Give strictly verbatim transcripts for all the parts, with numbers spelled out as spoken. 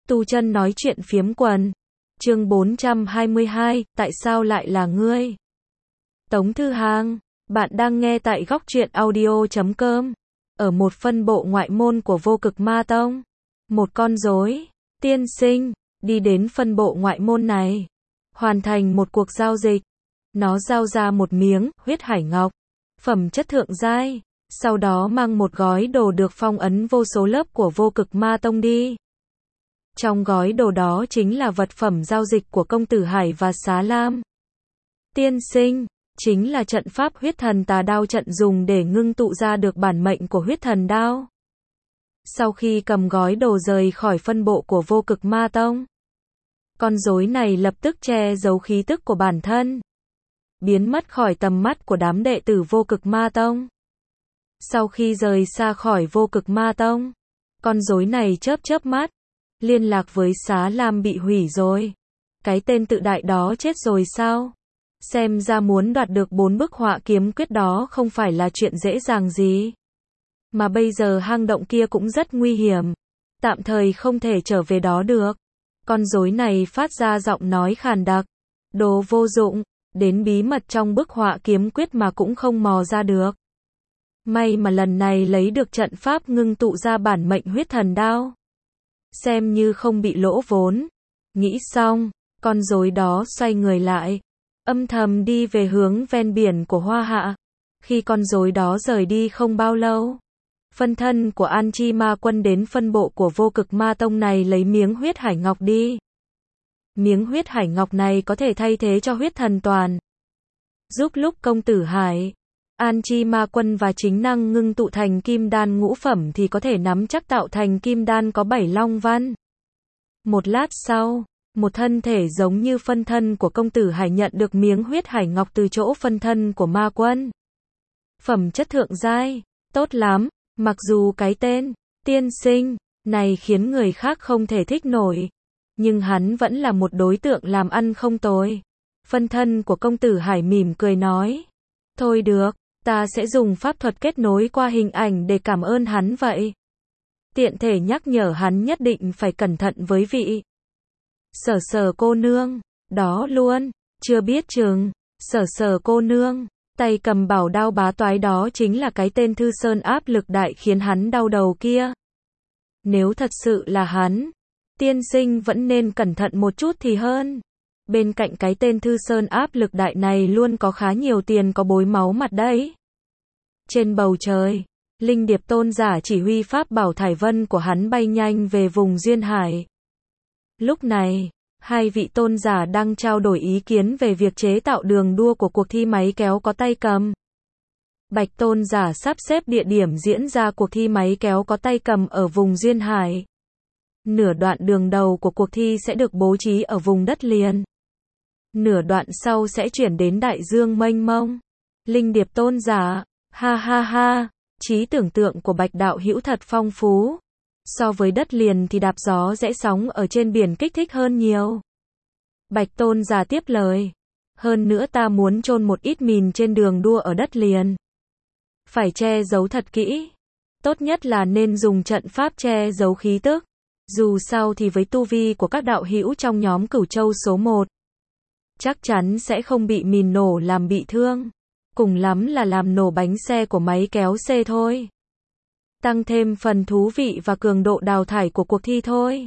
Tu chân nói chuyện phiếm quần. Chương bốn trăm hai mươi hai, tại sao lại là ngươi? Tống Thư Hàng, bạn đang nghe tại góc truyện audio chấm com. Ở một phân bộ ngoại môn của Vô Cực Ma Tông, một con rối tiên sinh đi đến phân bộ ngoại môn này, hoàn thành một cuộc giao dịch. Nó giao ra một miếng huyết hải ngọc, phẩm chất thượng giai, sau đó mang một gói đồ được phong ấn vô số lớp của Vô Cực Ma Tông đi. Trong gói đồ đó chính là vật phẩm giao dịch của công tử Hải và Xá Lam. Tiên sinh, chính là trận pháp huyết thần tà đao trận dùng để ngưng tụ ra được bản mệnh của huyết thần đao. Sau khi cầm gói đồ rời khỏi phân bộ của Vô Cực Ma Tông, con rối này lập tức che giấu khí tức của bản thân, biến mất khỏi tầm mắt của đám đệ tử Vô Cực Ma Tông. Sau khi rời xa khỏi Vô Cực Ma Tông, con rối này chớp chớp mắt, liên lạc với Xá Lam bị hủy rồi. Cái tên tự đại đó chết rồi sao? Xem ra muốn đoạt được bốn bức họa kiếm quyết đó không phải là chuyện dễ dàng gì. Mà bây giờ hang động kia cũng rất nguy hiểm, tạm thời không thể trở về đó được. Con rối này phát ra giọng nói khàn đặc. Đồ vô dụng, đến bí mật trong bức họa kiếm quyết mà cũng không mò ra được. May mà lần này lấy được trận pháp ngưng tụ ra bản mệnh huyết thần đao, xem như không bị lỗ vốn. Nghĩ xong, con rối đó xoay người lại, âm thầm đi về hướng ven biển của Hoa Hạ. Khi con rối đó rời đi không bao lâu, phân thân của An Chi Ma Quân đến phân bộ của Vô Cực Ma Tông này lấy miếng huyết hải ngọc đi. Miếng huyết hải ngọc này có thể thay thế cho huyết thần toàn, giúp lúc công tử Hải, An Chi Ma Quân và chính năng ngưng tụ thành kim đan ngũ phẩm thì có thể nắm chắc tạo thành kim đan có bảy long văn. Một lát sau, một thân thể giống như phân thân của công tử Hải nhận được miếng huyết hải ngọc từ chỗ phân thân của Ma Quân. Phẩm chất thượng giai, tốt lắm, mặc dù cái tên tiên sinh này khiến người khác không thể thích nổi, nhưng hắn vẫn là một đối tượng làm ăn không tồi. Phân thân của công tử Hải mỉm cười nói, thôi được, ta sẽ dùng pháp thuật kết nối qua hình ảnh để cảm ơn hắn vậy. Tiện thể nhắc nhở hắn nhất định phải cẩn thận với vị Sở Sở cô nương đó luôn, chưa biết chừng. Sở Sở cô nương, tay cầm bảo đao bá toái đó chính là cái tên Thư Sơn áp lực đại khiến hắn đau đầu kia. Nếu thật sự là hắn, tiên sinh vẫn nên cẩn thận một chút thì hơn. Bên cạnh cái tên Thư Sơn áp lực đại này luôn có khá nhiều tiền có bối máu mặt đấy. Trên bầu trời, Linh Điệp tôn giả chỉ huy pháp bảo thải vân của hắn bay nhanh về vùng duyên hải. Lúc này, hai vị tôn giả đang trao đổi ý kiến về việc chế tạo đường đua của cuộc thi máy kéo có tay cầm. Bạch tôn giả sắp xếp địa điểm diễn ra cuộc thi máy kéo có tay cầm ở vùng duyên hải. Nửa đoạn đường đầu của cuộc thi sẽ được bố trí ở vùng đất liền. Nửa đoạn sau sẽ chuyển đến đại dương mênh mông. Linh Điệp tôn giả, ha ha ha, trí tưởng tượng của Bạch đạo hữu thật phong phú. So với đất liền thì đạp gió rẽ sóng ở trên biển kích thích hơn nhiều. Bạch tôn giả tiếp lời, hơn nữa ta muốn chôn một ít mìn trên đường đua ở đất liền. Phải che giấu thật kỹ. Tốt nhất là nên dùng trận pháp che giấu khí tức. Dù sao thì với tu vi của các đạo hữu trong nhóm Cửu Châu số một, chắc chắn sẽ không bị mìn nổ làm bị thương. Cùng lắm là làm nổ bánh xe của máy kéo xe thôi. Tăng thêm phần thú vị và cường độ đào thải của cuộc thi thôi.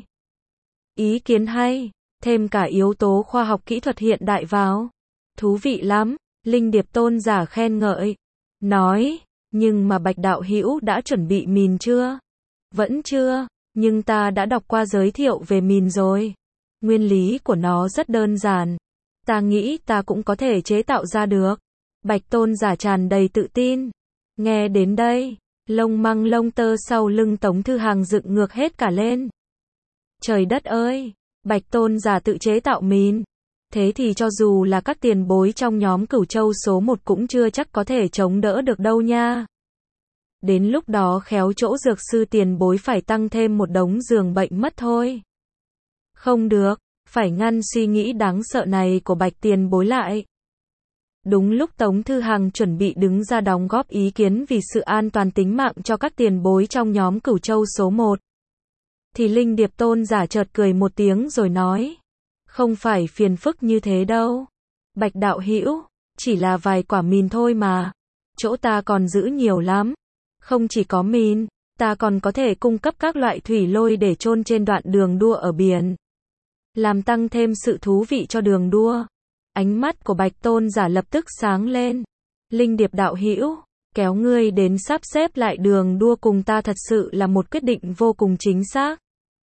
Ý kiến hay, thêm cả yếu tố khoa học kỹ thuật hiện đại vào. Thú vị lắm, Linh Điệp tôn giả khen ngợi. Nói, nhưng mà Bạch đạo hữu đã chuẩn bị mìn chưa? Vẫn chưa, nhưng ta đã đọc qua giới thiệu về mìn rồi. Nguyên lý của nó rất đơn giản. Ta nghĩ ta cũng có thể chế tạo ra được. Bạch tôn giả tràn đầy tự tin. Nghe đến đây, lông măng lông tơ sau lưng Tống Thư Hàng dựng ngược hết cả lên. Trời đất ơi, Bạch tôn giả tự chế tạo mìn. Thế thì cho dù là các tiền bối trong nhóm Cửu Châu số một cũng chưa chắc có thể chống đỡ được đâu nha. Đến lúc đó khéo chỗ dược sư tiền bối phải tăng thêm một đống giường bệnh mất thôi. Không được, phải ngăn suy nghĩ đáng sợ này của Bạch tiền bối lại. Đúng lúc Tống Thư Hàng chuẩn bị đứng ra đóng góp ý kiến vì sự an toàn tính mạng cho các tiền bối trong nhóm Cửu Châu số một, Thì Linh Điệp Tôn giả chợt cười một tiếng rồi nói. Không phải phiền phức như thế đâu. Bạch đạo hữu, chỉ là vài quả mìn thôi mà. Chỗ ta còn giữ nhiều lắm. Không chỉ có mìn, ta còn có thể cung cấp các loại thủy lôi để chôn trên đoạn đường đua ở biển. Làm tăng thêm sự thú vị cho đường đua. Ánh mắt của Bạch Tôn giả lập tức sáng lên. Linh Điệp đạo hữu, kéo ngươi đến sắp xếp lại đường đua cùng ta thật sự là một quyết định vô cùng chính xác.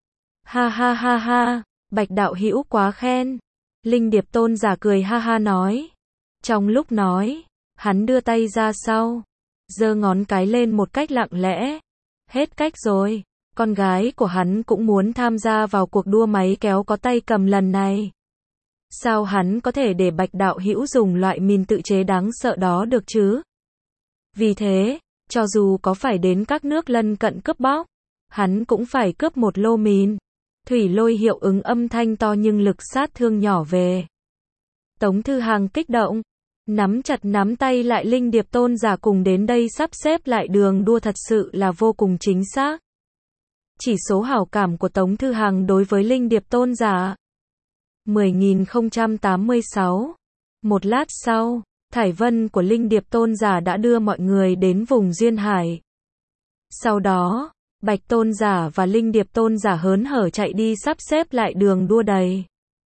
Ha ha ha ha, Bạch đạo hữu quá khen. Linh Điệp Tôn giả cười ha ha nói. Trong lúc nói, hắn đưa tay ra sau, giơ ngón cái lên một cách lặng lẽ. Hết cách rồi, con gái của hắn cũng muốn tham gia vào cuộc đua máy kéo có tay cầm lần này. Sao hắn có thể để Bạch đạo hữu dùng loại mìn tự chế đáng sợ đó được chứ? Vì thế, cho dù có phải đến các nước lân cận cướp bóc, hắn cũng phải cướp một lô mìn. Thủy lôi hiệu ứng âm thanh to nhưng lực sát thương nhỏ về. Tống Thư Hằng kích động, nắm chặt nắm tay lại Linh Điệp Tôn giả cùng đến đây sắp xếp lại đường đua thật sự là vô cùng chính xác. Chỉ số hảo cảm của Tống Thư Hằng đối với Linh Điệp Tôn giả. mười nghìn không trăm tám mươi sáu. Một lát sau, thải vân của Linh Điệp Tôn giả đã đưa mọi người đến vùng Duyên Hải. Sau đó, Bạch Tôn giả và Linh Điệp Tôn giả hớn hở chạy đi sắp xếp lại đường đua đầy.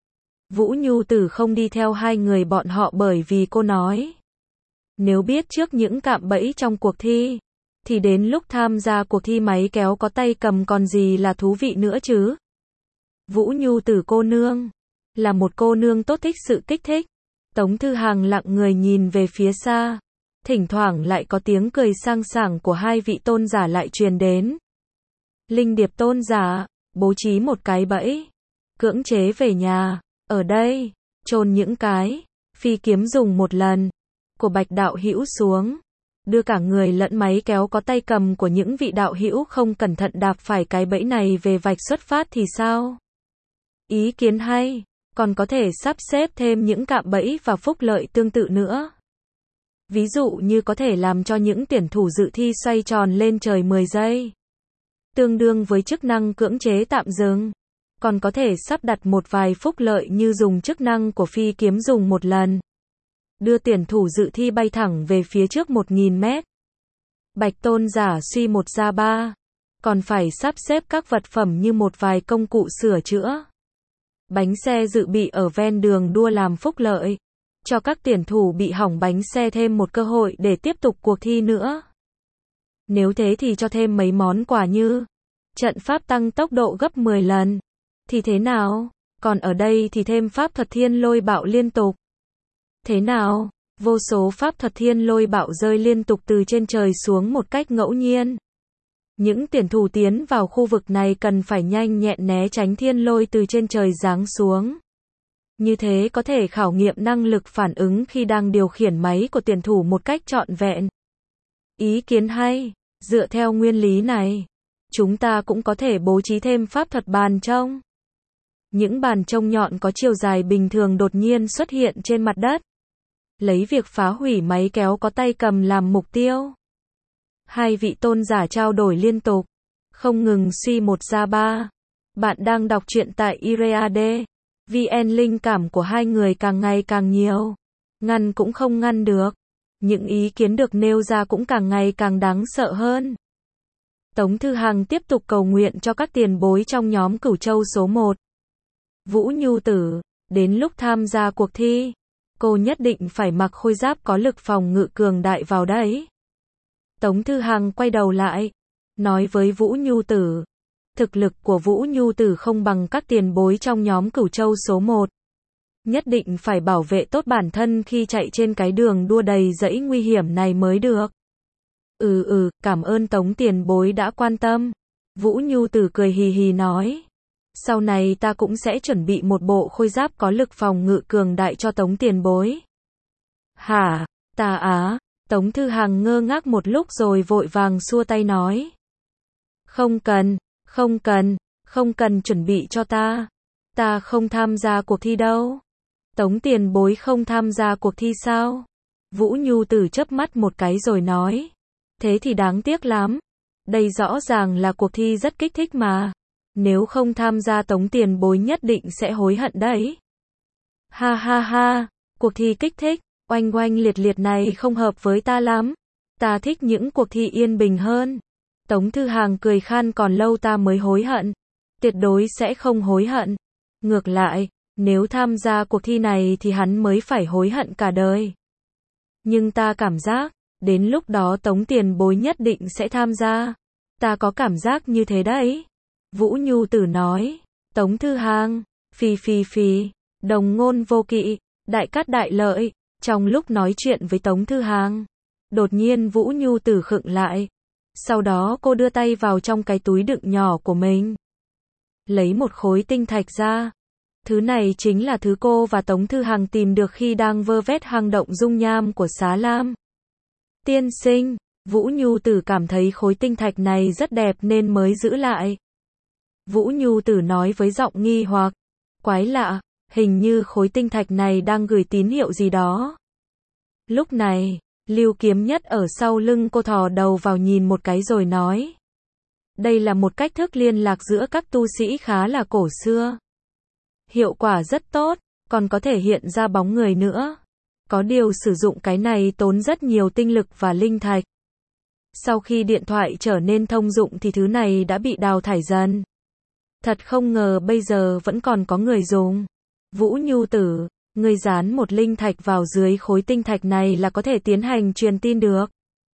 Vũ Nhu Tử không đi theo hai người bọn họ bởi vì cô nói. Nếu biết trước những cạm bẫy trong cuộc thi, thì đến lúc tham gia cuộc thi máy kéo có tay cầm còn gì là thú vị nữa chứ. Vũ Nhu Tử cô nương, là một cô nương tốt thích sự kích thích. Tống Thư Hằng lặng người nhìn về phía xa. Thỉnh thoảng lại có tiếng cười sang sảng của hai vị tôn giả lại truyền đến. Linh Điệp Tôn giả, bố trí một cái bẫy. Cưỡng chế về nhà. Ở đây, chôn những cái phi kiếm dùng một lần của Bạch đạo hữu xuống, đưa cả người lẫn máy kéo có tay cầm của những vị đạo hữu không cẩn thận đạp phải cái bẫy này về vạch xuất phát thì sao? Ý kiến hay, còn có thể sắp xếp thêm những cạm bẫy và phúc lợi tương tự nữa. Ví dụ như có thể làm cho những tuyển thủ dự thi xoay tròn lên trời mười giây, tương đương với chức năng cưỡng chế tạm dừng. Còn có thể sắp đặt một vài phúc lợi như dùng chức năng của phi kiếm dùng một lần. Đưa tuyển thủ dự thi bay thẳng về phía trước một nghìn mét. Bạch Tôn giả suy một ra ba. Còn phải sắp xếp các vật phẩm như một vài công cụ sửa chữa. Bánh xe dự bị ở ven đường đua làm phúc lợi. Cho các tuyển thủ bị hỏng bánh xe thêm một cơ hội để tiếp tục cuộc thi nữa. Nếu thế thì cho thêm mấy món quà như trận pháp tăng tốc độ gấp mười lần. Thì thế nào? Còn ở đây thì thêm pháp thuật thiên lôi bạo liên tục. Thế nào? Vô số pháp thuật thiên lôi bạo rơi liên tục từ trên trời xuống một cách ngẫu nhiên. Những tuyển thủ tiến vào khu vực này cần phải nhanh nhẹn né tránh thiên lôi từ trên trời giáng xuống. Như thế có thể khảo nghiệm năng lực phản ứng khi đang điều khiển máy của tuyển thủ một cách trọn vẹn. Ý kiến hay, dựa theo nguyên lý này, chúng ta cũng có thể bố trí thêm pháp thuật bàn trông. Những bàn trông nhọn có chiều dài bình thường đột nhiên xuất hiện trên mặt đất. Lấy việc phá hủy máy kéo có tay cầm làm mục tiêu. Hai vị tôn giả trao đổi liên tục, không ngừng suy một ra ba. Bạn đang đọc truyện tại i rờ a đê. vê en linh cảm của hai người càng ngày càng nhiều. Ngăn cũng không ngăn được. Những ý kiến được nêu ra cũng càng ngày càng đáng sợ hơn. Tống Thư Hằng tiếp tục cầu nguyện cho các tiền bối trong nhóm Cửu Châu số một. Vũ Nhu Tử, đến lúc tham gia cuộc thi, cô nhất định phải mặc khôi giáp có lực phòng ngự cường đại vào đấy. Tống Thư Hằng quay đầu lại, nói với Vũ Nhu Tử, thực lực của Vũ Nhu Tử không bằng các tiền bối trong nhóm Cửu Châu số một. Nhất định phải bảo vệ tốt bản thân khi chạy trên cái đường đua đầy dẫy nguy hiểm này mới được. Ừ ừ, cảm ơn Tống tiền bối đã quan tâm. Vũ Nhu Tử cười hì hì nói. Sau này ta cũng sẽ chuẩn bị một bộ khôi giáp có lực phòng ngự cường đại cho Tống tiền bối. Hả, ta á, Tống Thư Hằng ngơ ngác một lúc rồi vội vàng xua tay nói. Không cần, không cần, không cần chuẩn bị cho ta. Ta không tham gia cuộc thi đâu. Tống tiền bối không tham gia cuộc thi sao? Vũ Nhu Tử chớp mắt một cái rồi nói. Thế thì đáng tiếc lắm. Đây rõ ràng là cuộc thi rất kích thích mà. Nếu không tham gia Tống tiền bối nhất định sẽ hối hận đấy. Ha ha ha, cuộc thi kích thích, oanh oanh liệt liệt này không hợp với ta lắm. Ta thích những cuộc thi yên bình hơn. Tống Thư Hàng cười khan, còn lâu ta mới hối hận. Tuyệt đối sẽ không hối hận. Ngược lại, nếu tham gia cuộc thi này thì hắn mới phải hối hận cả đời. Nhưng ta cảm giác, đến lúc đó Tống tiền bối nhất định sẽ tham gia. Ta có cảm giác như thế đấy. Vũ Nhu Tử nói. Tống Thư Hàng, phì phì phì, đồng ngôn vô kỵ, đại cát đại lợi. Trong lúc nói chuyện với Tống Thư Hàng, đột nhiên Vũ Nhu Tử khựng lại. Sau đó cô đưa tay vào trong cái túi đựng nhỏ của mình, lấy một khối tinh thạch ra. Thứ này chính là thứ cô và Tống Thư Hàng tìm được khi đang vơ vét hang động dung nham của Xá Lam. Tiên sinh, Vũ Nhu Tử cảm thấy khối tinh thạch này rất đẹp nên mới giữ lại. Vũ Nhu Tử nói với giọng nghi hoặc. Quái lạ, hình như khối tinh thạch này đang gửi tín hiệu gì đó. Lúc này, Lưu Kiếm Nhất ở sau lưng cô thò đầu vào nhìn một cái rồi nói. Đây là một cách thức liên lạc giữa các tu sĩ khá là cổ xưa. Hiệu quả rất tốt, còn có thể hiện ra bóng người nữa. Có điều sử dụng cái này tốn rất nhiều tinh lực và linh thạch. Sau khi điện thoại trở nên thông dụng thì thứ này đã bị đào thải dần. Thật không ngờ bây giờ vẫn còn có người dùng. Vũ Nhu Tử, ngươi dán một linh thạch vào dưới khối tinh thạch này là có thể tiến hành truyền tin được.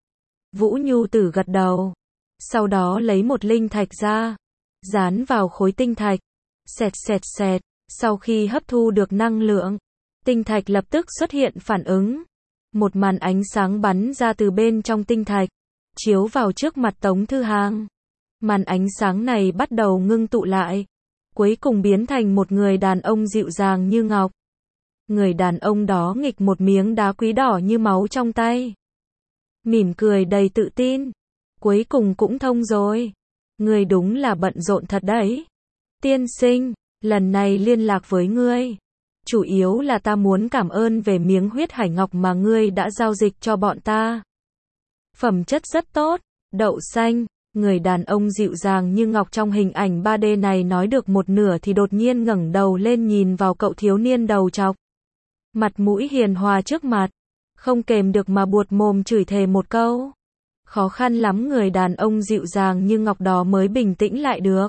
Vũ Nhu Tử gật đầu. Sau đó lấy một linh thạch ra, dán vào khối tinh thạch. Xẹt xẹt xẹt, sau khi hấp thu được năng lượng, tinh thạch lập tức xuất hiện phản ứng. Một màn ánh sáng bắn ra từ bên trong tinh thạch, chiếu vào trước mặt Tống Thư Hàng. Màn ánh sáng này bắt đầu ngưng tụ lại, cuối cùng biến thành một người đàn ông dịu dàng như ngọc. Người đàn ông đó nghịch một miếng đá quý đỏ như máu trong tay, mỉm cười đầy tự tin. Cuối cùng cũng thông rồi. Ngươi đúng là bận rộn thật đấy. Tiên sinh, lần này liên lạc với ngươi, chủ yếu là ta muốn cảm ơn về miếng huyết hải ngọc mà ngươi đã giao dịch cho bọn ta. Phẩm chất rất tốt, đậu xanh. Người đàn ông dịu dàng như ngọc trong hình ảnh ba D này nói được một nửa thì đột nhiên ngẩng đầu lên nhìn vào cậu thiếu niên đầu trọc, mặt mũi hiền hòa trước mặt, không kềm được mà buột mồm chửi thề một câu. Khó khăn lắm người đàn ông dịu dàng như ngọc đó mới bình tĩnh lại được.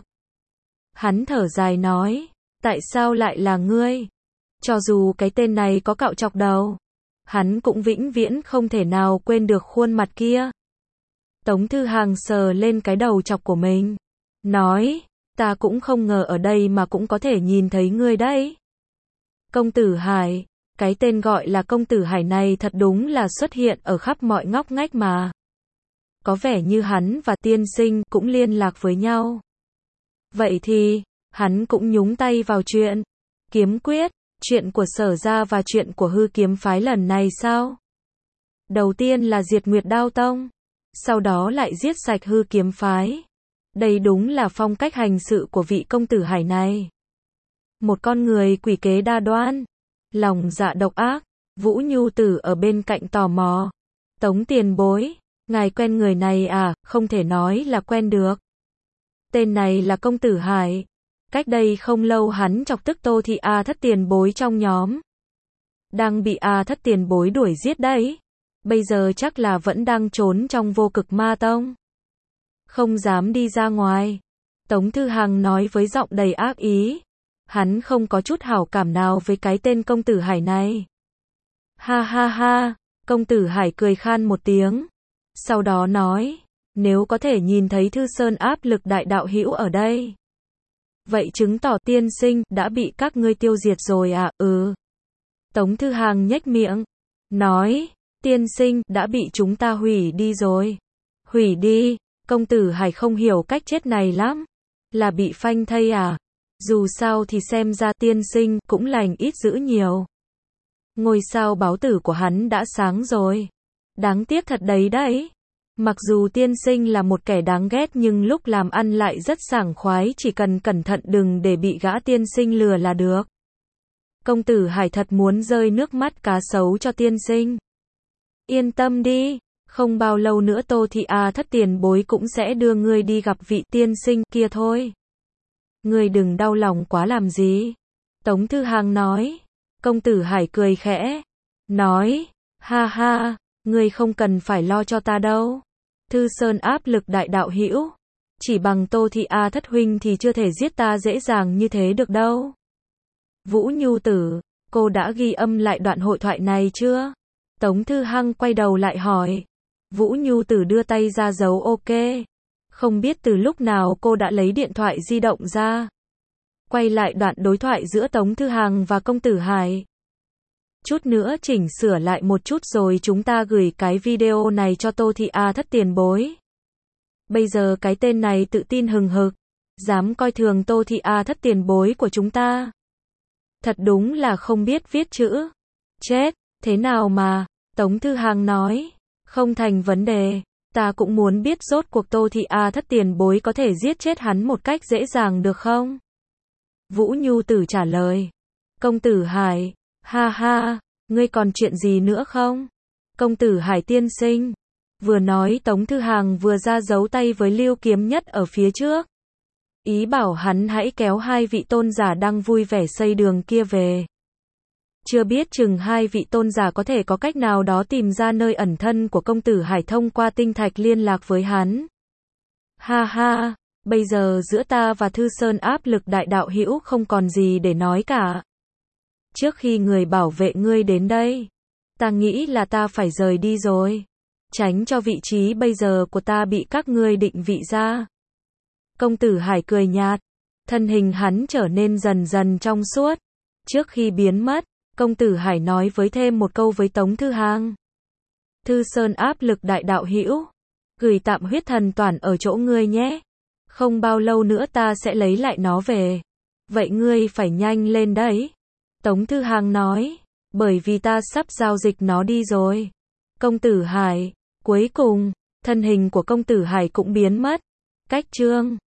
Hắn thở dài nói, tại sao lại là ngươi? Cho dù cái tên này có cạo chọc đầu, hắn cũng vĩnh viễn không thể nào quên được khuôn mặt kia. Tống Thư Hàng sờ lên cái đầu chọc của mình, nói, ta cũng không ngờ ở đây mà cũng có thể nhìn thấy ngươi đấy. Công tử Hải, cái tên gọi là công tử Hải này thật đúng là xuất hiện ở khắp mọi ngóc ngách mà. Có vẻ như hắn và tiên sinh cũng liên lạc với nhau. Vậy thì, hắn cũng nhúng tay vào chuyện kiếm quyết, chuyện của Sở Gia và chuyện của Hư Kiếm Phái lần này sao? Đầu tiên là diệt Nguyệt Đao Tông, sau đó lại giết sạch Hư Kiếm Phái. Đây đúng là phong cách hành sự của vị công tử Hải này. Một con người quỷ kế đa đoan, lòng dạ độc ác. Vũ Nhu Tử ở bên cạnh tò mò. Tống tiền bối, ngài quen người này à? Không thể nói là quen được. Tên này là công tử Hải. Cách đây không lâu hắn chọc tức Tô Thị A Thất tiền bối trong nhóm, đang bị A Thất tiền bối đuổi giết đấy. Bây giờ chắc là vẫn đang trốn trong Vô Cực Ma Tông, không dám đi ra ngoài. Tống Thư Hàng nói với giọng đầy ác ý. Hắn không có chút hảo cảm nào với cái tên công tử Hải này. Ha ha ha, công tử Hải cười khan một tiếng. Sau đó nói, nếu có thể nhìn thấy Thư Sơn áp lực đại đạo hữu ở đây, vậy chứng tỏ tiên sinh đã bị các ngươi tiêu diệt rồi à? Ừ. Tống Thư Hàng nhếch miệng, nói, tiên sinh đã bị chúng ta hủy đi rồi. Hủy đi? Công tử Hải không hiểu cách chết này lắm. Là bị phanh thây à? Dù sao thì xem ra tiên sinh cũng lành ít dữ nhiều. Ngôi sao báo tử của hắn đã sáng rồi. Đáng tiếc thật đấy đấy. Mặc dù tiên sinh là một kẻ đáng ghét nhưng lúc làm ăn lại rất sảng khoái, chỉ cần cẩn thận đừng để bị gã tiên sinh lừa là được. Công tử Hải thật muốn rơi nước mắt cá sấu cho tiên sinh. Yên tâm đi, không bao lâu nữa Tô Thị A Thất tiền bối cũng sẽ đưa ngươi đi gặp vị tiên sinh kia thôi. Ngươi đừng đau lòng quá làm gì. Tống Thư Hàng nói. Công tử Hải cười khẽ. Nói. Ha ha, ngươi không cần phải lo cho ta đâu. Thư Sơn áp lực đại đạo hữu. Chỉ bằng Tô Thị A thất huynh thì chưa thể giết ta dễ dàng như thế được đâu. Vũ Nhu Tử, cô đã ghi âm lại đoạn hội thoại này chưa? Tống Thư Hăng quay đầu lại hỏi. Vũ Nhu Tử đưa tay ra dấu ok. Không biết từ lúc nào cô đã lấy điện thoại di động ra. Quay lại đoạn đối thoại giữa Tống Thư Hằng và công tử Hải. Chút nữa chỉnh sửa lại một chút rồi chúng ta gửi cái video này cho Tô Thị A thất tiền bối. Bây giờ cái tên này tự tin hừng hực, dám coi thường Tô Thị A thất tiền bối của chúng ta. Thật đúng là không biết viết chữ. Chết, thế nào mà, Tống Thư Hàng nói, không thành vấn đề, ta cũng muốn biết rốt cuộc Tô Thị A thất tiền bối có thể giết chết hắn một cách dễ dàng được không? Vũ Nhu Tử trả lời. Công tử Hải, ha ha, ngươi còn chuyện gì nữa không? Công tử Hải tiên sinh. Vừa nói Tống Thư Hàng vừa ra dấu tay với Lưu Kiếm Nhất ở phía trước. Ý bảo hắn hãy kéo hai vị tôn giả đang vui vẻ xây đường kia về. Chưa biết chừng hai vị tôn giả có thể có cách nào đó tìm ra nơi ẩn thân của công tử Hải thông qua tinh thạch liên lạc với hắn. Ha ha, bây giờ giữa ta và Thư Sơn áp lực đại đạo hữu không còn gì để nói cả. Trước khi người bảo vệ ngươi đến đây, ta nghĩ là ta phải rời đi rồi. Tránh cho vị trí bây giờ của ta bị các ngươi định vị ra. Công tử Hải cười nhạt, thân hình hắn trở nên dần dần trong suốt. Trước khi biến mất, công tử Hải nói với thêm một câu với Tống Thư Hàng. Thư Sơn áp lực đại đạo hữu, gửi tạm huyết thần toàn ở chỗ ngươi nhé. Không bao lâu nữa ta sẽ lấy lại nó về. Vậy ngươi phải nhanh lên đấy. Tống Thư Hàng nói, bởi vì ta sắp giao dịch nó đi rồi. Công tử Hải, cuối cùng, thân hình của công tử Hải cũng biến mất. Cách chương